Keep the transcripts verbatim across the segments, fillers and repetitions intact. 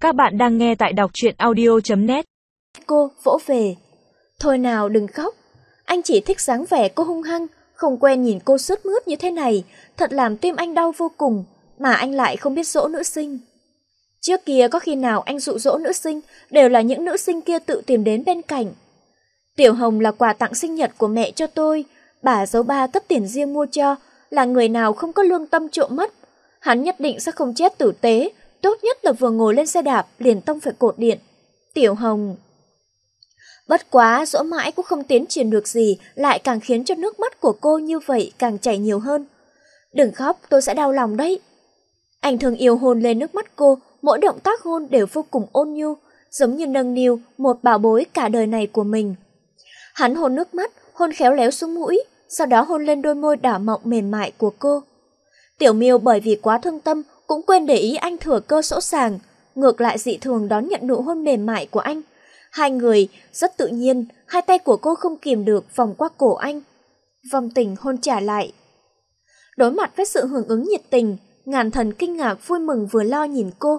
Các bạn đang nghe tại đọc truyện audio chấm net. Cô vỗ về. Thôi nào đừng khóc. Anh chỉ thích dáng vẻ cô hung hăng, không quen nhìn cô sướt mướt như thế này, thật làm tim anh đau vô cùng, mà anh lại không biết dỗ nữ sinh. Trước kia có khi nào anh dụ dỗ nữ sinh, đều là những nữ sinh kia tự tìm đến bên cạnh. Tiểu Hồng là quà tặng sinh nhật của mẹ cho tôi, bà giấu ba cấp tiền riêng mua cho, là người nào không có lương tâm trộm mất. Hắn nhất định sẽ không chết tử tế, tốt nhất là vừa ngồi lên xe đạp liền tông phải cột điện. Tiểu Hồng... Bất quá dỗ mãi cũng không tiến triển được gì, lại càng khiến cho nước mắt của cô như vậy càng chảy nhiều hơn. Đừng khóc, tôi sẽ đau lòng đấy. Anh thương yêu hôn lên nước mắt cô, mỗi động tác hôn đều vô cùng ôn nhu, giống như nâng niu một bảo bối cả đời này của mình. Hắn hôn nước mắt, hôn khéo léo xuống mũi, sau đó hôn lên đôi môi đỏ mọng mềm mại của cô. Tiểu Miêu bởi vì quá thương tâm cũng quên để ý anh thừa cơ sỗ sàng, ngược lại dị thường đón nhận nụ hôn mềm mại của anh. Hai người rất tự nhiên, hai tay của cô không kìm được vòng qua cổ anh, vòng tình hôn trả lại. Đối mặt với sự hưởng ứng nhiệt tình, Ngàn Thần kinh ngạc vui mừng vừa lo nhìn cô.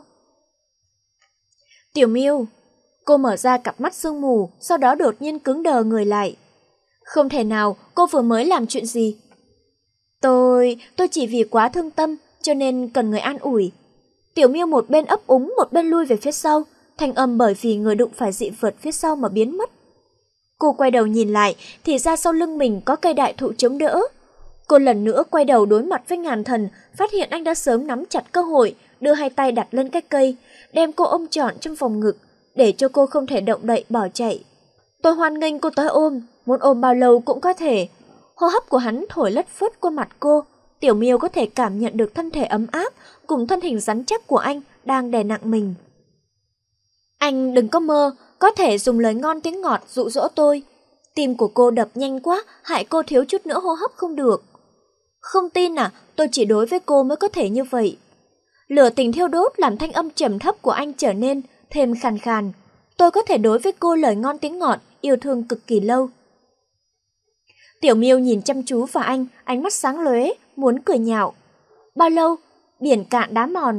Tiểu Miêu, cô mở ra cặp mắt sương mù, sau đó đột nhiên cứng đờ người lại. Không thể nào, cô vừa mới làm chuyện gì? Tôi, tôi chỉ vì quá thương tâm, cho nên cần người an ủi. Tiểu Miêu một bên ấp úng, một bên lui về phía sau, thanh âm bởi vì người đụng phải dị vật phía sau mà biến mất. Cô quay đầu nhìn lại, thì ra sau lưng mình có cây đại thụ chống đỡ. Cô lần nữa quay đầu đối mặt với Ngàn Thần, phát hiện anh đã sớm nắm chặt cơ hội, đưa hai tay đặt lên cái cây, đem cô ôm trọn trong vòng ngực, để cho cô không thể động đậy bỏ chạy. Tôi hoan nghênh cô tới ôm, muốn ôm bao lâu cũng có thể. Hô hấp của hắn thổi lất phất qua mặt cô, Tiểu Miêu có thể cảm nhận được thân thể ấm áp cùng thân hình rắn chắc của anh đang đè nặng mình. Anh đừng có mơ, có thể dùng lời ngon tiếng ngọt dụ dỗ tôi. Tim của cô đập nhanh quá, hại cô thiếu chút nữa hô hấp không được. Không tin à, tôi chỉ đối với cô mới có thể như vậy. Lửa tình thiêu đốt làm thanh âm trầm thấp của anh trở nên thêm khàn khàn. Tôi có thể đối với cô lời ngon tiếng ngọt, yêu thương cực kỳ lâu. Tiểu Miêu nhìn chăm chú vào anh, ánh mắt sáng lóe, muốn cười nhạo. Bao lâu? Biển cạn đá mòn.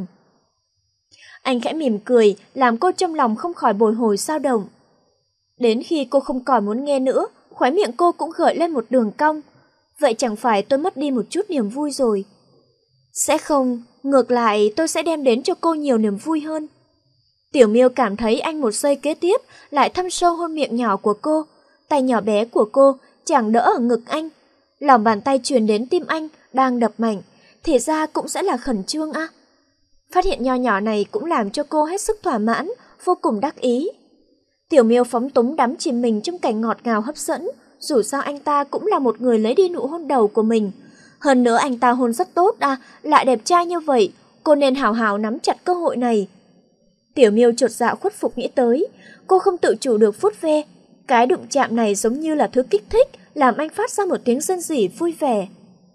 Anh khẽ mỉm cười, làm cô trong lòng không khỏi bồi hồi dao động. Đến khi cô không còn muốn nghe nữa, khóe miệng cô cũng gợi lên một đường cong. Vậy chẳng phải tôi mất đi một chút niềm vui rồi? Sẽ không, ngược lại tôi sẽ đem đến cho cô nhiều niềm vui hơn. Tiểu Miêu cảm thấy anh một giây kế tiếp lại thăm sâu hôn miệng nhỏ của cô, tay nhỏ bé của cô chẳng đỡ ở ngực anh. Lòng bàn tay truyền đến tim anh đang đập mạnh, thì ra cũng sẽ là khẩn trương à. Phát hiện nho nhỏ này cũng làm cho cô hết sức thỏa mãn, vô cùng đắc ý. Tiểu Miêu phóng túng đắm chìm mình trong cảnh ngọt ngào hấp dẫn, dù sao anh ta cũng là một người lấy đi nụ hôn đầu của mình. Hơn nữa anh ta hôn rất tốt à, lại đẹp trai như vậy, cô nên hào hào nắm chặt cơ hội này. Tiểu Miêu chột dạ khuất phục nghĩ tới, cô không tự chủ được vuốt ve. Cái đụng chạm này giống như là thứ kích thích, làm anh phát ra một tiếng rên rỉ vui vẻ.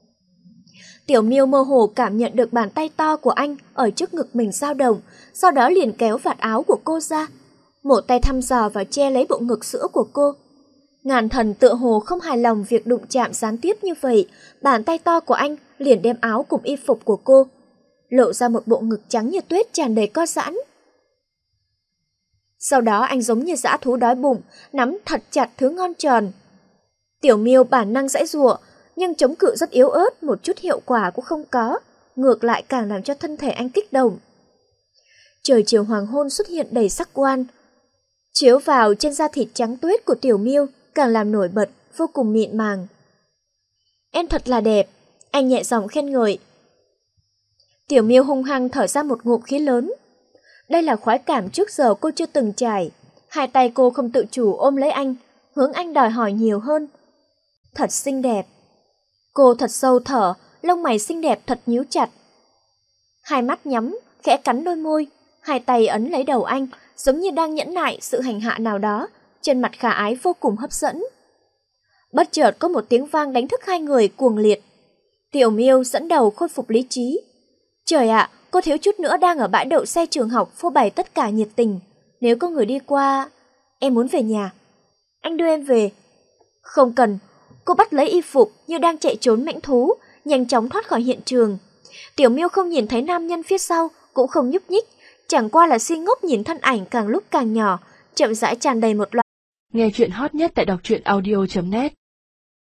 Tiểu Miêu mơ hồ cảm nhận được bàn tay to của anh ở trước ngực mình dao động, sau đó liền kéo vạt áo của cô ra. Một tay thăm dò và che lấy bộ ngực sữa của cô. Ngàn Thần tựa hồ không hài lòng việc đụng chạm gián tiếp như vậy, bàn tay to của anh liền đem áo cùng y phục của cô, lộ ra một bộ ngực trắng như tuyết tràn đầy co giãn. Sau đó anh giống như dã thú đói bụng, nắm thật chặt thứ ngon tròn. Tiểu Miêu bản năng giãy giụa, nhưng chống cự rất yếu ớt, một chút hiệu quả cũng không có, ngược lại càng làm cho thân thể anh kích động. Trời chiều hoàng hôn xuất hiện đầy sắc quan, chiếu vào trên da thịt trắng tuyết của Tiểu Miêu, càng làm nổi bật, vô cùng mịn màng. Em thật là đẹp, anh nhẹ giọng khen ngợi. Tiểu Miêu hung hăng thở ra một ngụm khí lớn. Đây là khoái cảm trước giờ cô chưa từng trải. Hai tay cô không tự chủ ôm lấy anh, hướng anh đòi hỏi nhiều hơn. Thật xinh đẹp. Cô thật sâu thở, lông mày xinh đẹp thật nhíu chặt. Hai mắt nhắm, khẽ cắn đôi môi, hai tay ấn lấy đầu anh, giống như đang nhẫn nại sự hành hạ nào đó, trên mặt khả ái vô cùng hấp dẫn. Bất chợt có một tiếng vang đánh thức hai người cuồng liệt. Tiểu Miêu dẫn đầu khôi phục lý trí. Trời ạ, cô thiếu chút nữa đang ở bãi đậu xe trường học phô bày tất cả nhiệt tình. Nếu có người đi qua... Em muốn về nhà. Anh đưa em về. Không cần. Cô bắt lấy y phục như đang chạy trốn mãnh thú, nhanh chóng thoát khỏi hiện trường. Tiểu Miêu không nhìn thấy nam nhân phía sau, cũng không nhúc nhích, chẳng qua là si ngốc nhìn thân ảnh càng lúc càng nhỏ, chậm rãi tràn đầy một loại. Nghe chuyện hot nhất tại đọc truyện audio chấm net